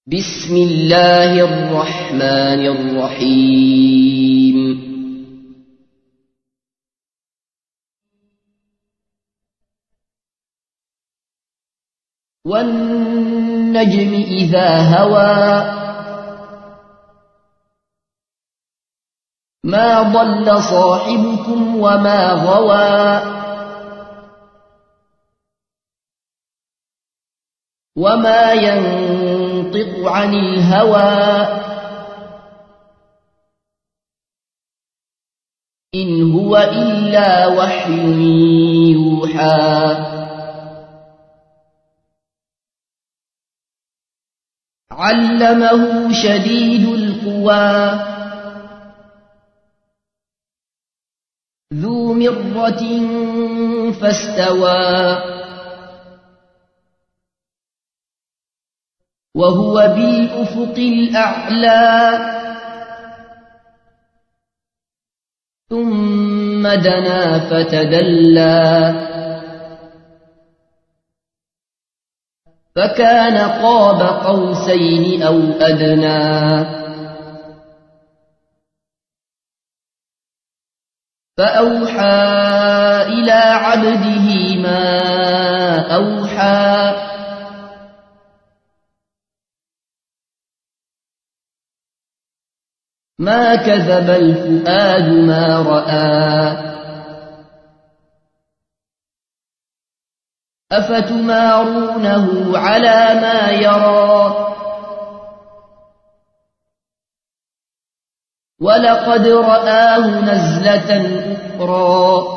بسم الله الرحمن الرحيم والنجم إذا هوى ما ضل صاحبكم وما غوى وما ينطق عن الهوى إن هو إلا وحي يوحى علمه شديد القوى ذو مرة فاستوى وهو بالأفق الأعلى ثم دنا فتدلى فكان قاب قوسين أو أدنى فأوحى إلى عبده ما أوحى ما كذب الفؤاد ما رأى أفتمارونه على ما يرى ولقد رآه نزلة أخرى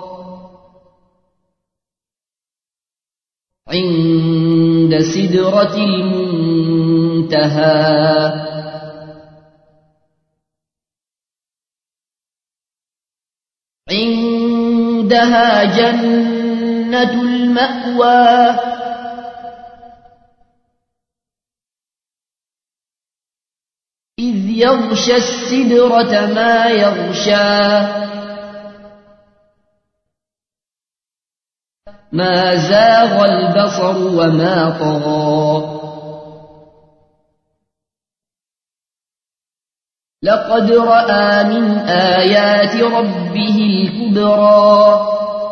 عند سدرة المنتهى عندها جنة المأوى إذ يغشى السدرة ما يغشى ما زاغ البصر وما طغى لقد رأى من آيات ربه الكبرى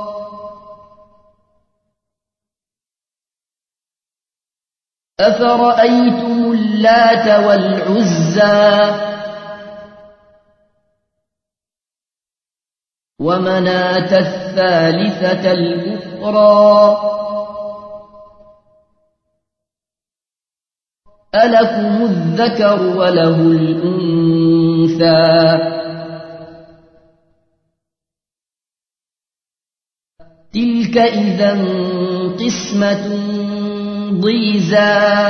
أفرأيتم اللات والعزى ومناة الثالثة الأخرى ألكم الذكر وله الأنثى تلك إذا قسمة ضيزى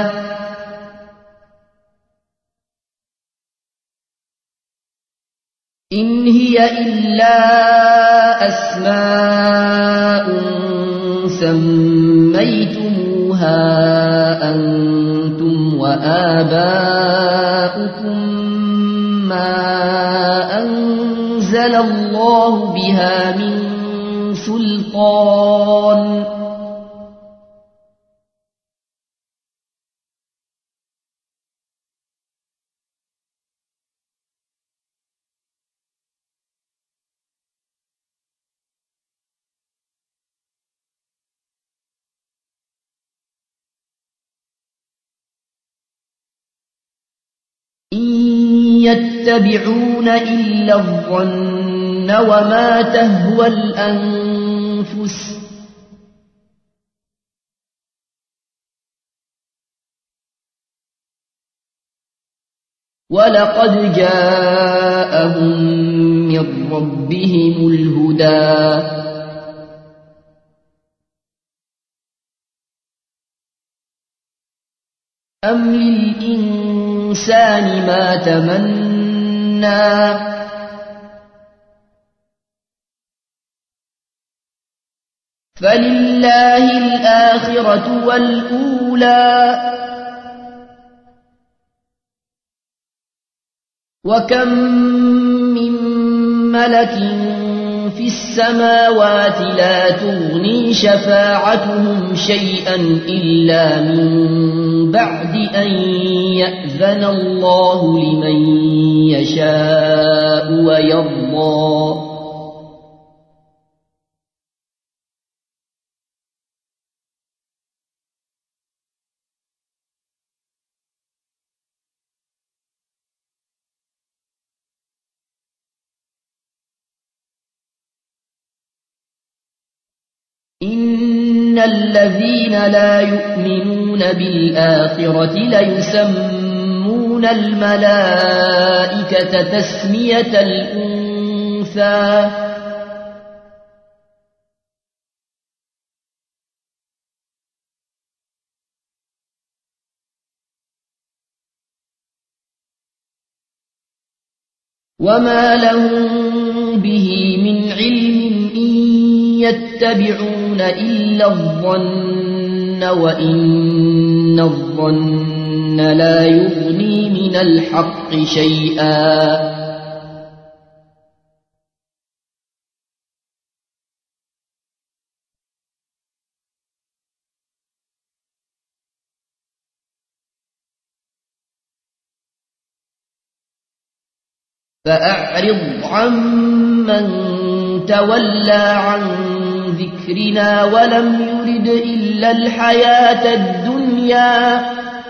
إن هي إلا أسماء سميتموها أنتم وآباؤكم ما أنزل الله بها من سلطان إن يتبعون إلا الظن وما تهوى الأنفس ولقد جاءهم من ربهم الهدى أم للإنسان ما تمنى فلله الآخرة والأولى وكم من ملك في في السماوات لا تغني شفاعتهم شيئا إلا من بعد أن يأذن الله لمن يشاء ويرضى إن الذين لا يؤمنون بالآخرة ليسمون الملائكة تسمية الأنثى وما لهم به من علم إن يتبعون إلا الظن وإن الظن لا يغني من الحق شيئا فأعرض عمن تولى عن ذكرنا ولم يرد إلا الحياة الدنيا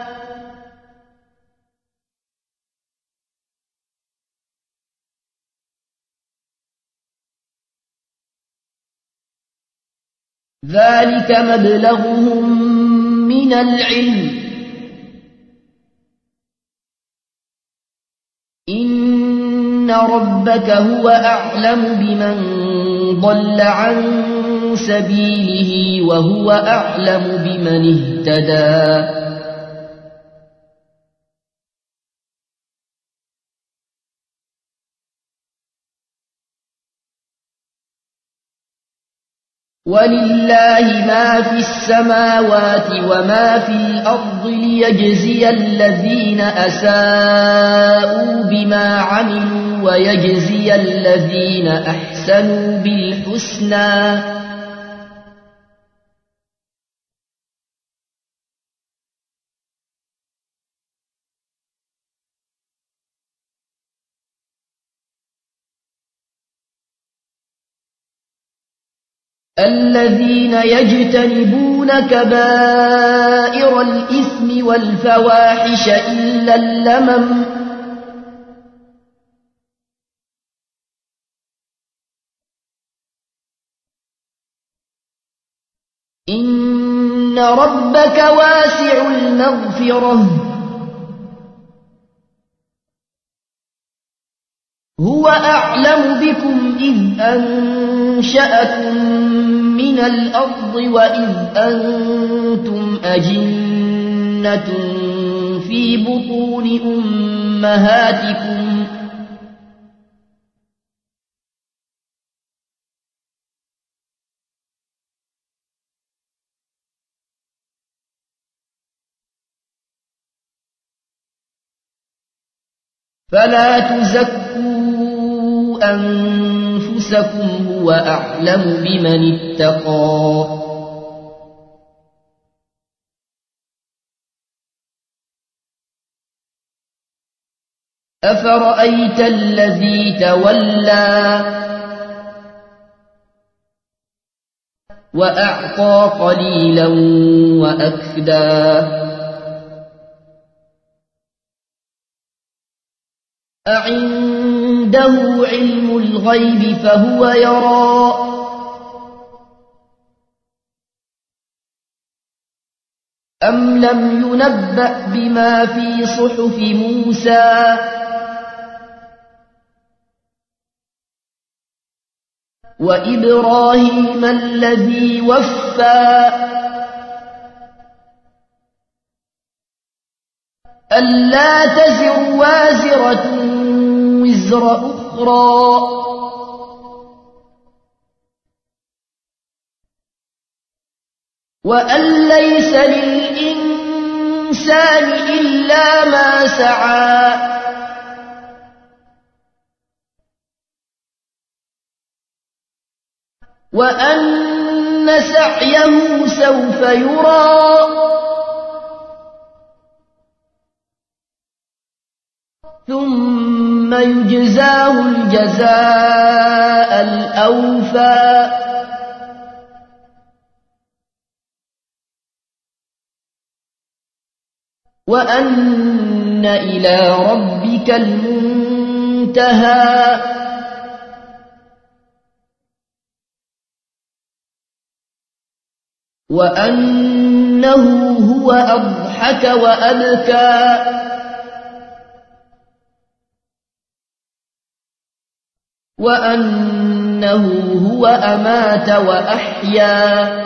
ذلك مبلغهم من العلم إن ربك هو أعلم بمن ضل عن سبيله وهو أعلم بمن اهتدى ولله ما في السماوات وما في الأرض ليجزي الذين أساءوا بما عملوا ويجزي الذين أحسنوا بالحسنى الذين يجتنبون كبائر الإثم والفواحش إلا اللمم إن ربك واسع المغفرة هو أعلم بكم إذ أنشأكم من الأرض وإذ أنتم أجنة في بطون أمهاتكم فلا تزكوا أنفسكم هو أعلم بمن اتقى أفرأيت الذي تولى وأعطى قليلا وأكدى أعنده علم الغيب فهو يرى أم لم ينبأ بما في صحف موسى وإبراهيم الذي وفى ألا تزر وازرة وزر أخرى وأن ليس للإنسان إلا ما سعى وأن سعيه سوف يرى ثم يجزاه الجزاء الأوفى وأن إلى ربك المنتهى وأنه هو أضحك وأبكى وأنه هو أمات وأحيا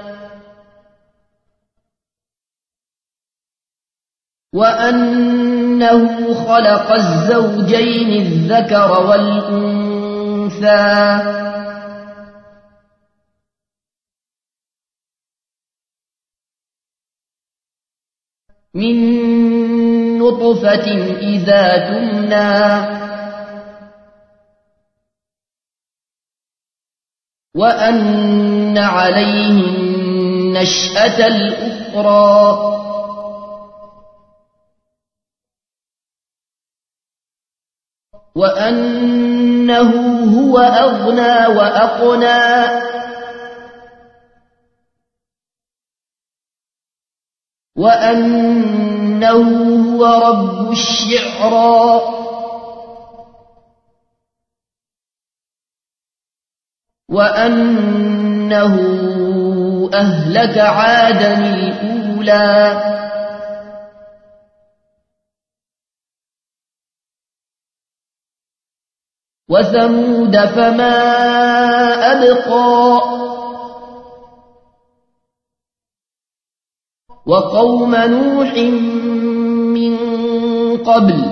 وأنه خلق الزوجين الذكر والأنثى من نطفة إذا تمنى وأن عليه النشأة الأخرى وأنه هو أغنى وأقنى وأنه هو رب الشعرى وأنه أهلك عادا الأولى وثمود فما أبقى وقوم نوح من قبل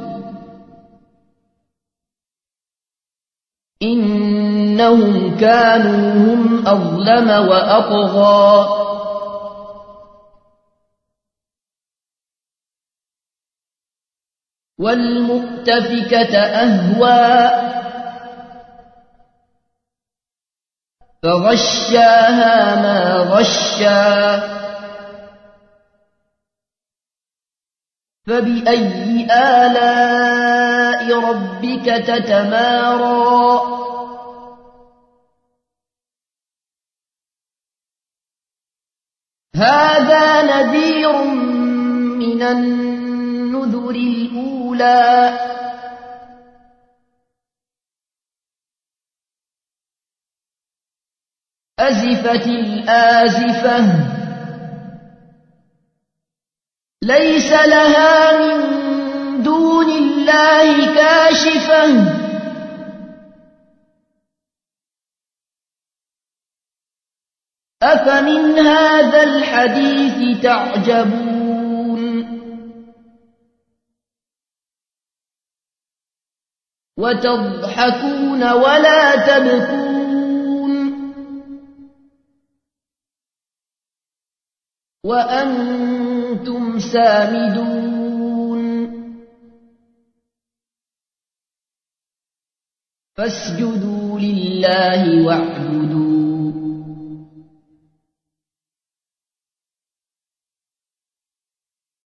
إنهم كانوا هم أظلم وأطغى والمؤتفكة أهوى فغشاها ما غشا فبأي آلاء ربك تتمارى هذا نذير من النذر الأولى أزفت الآزفة ليس لها من دون الله كاشفة أفمن هذا الحديث تعجبون وتضحكون ولا تبكون وأنتم سامدون فاسجدوا لله واعبدوا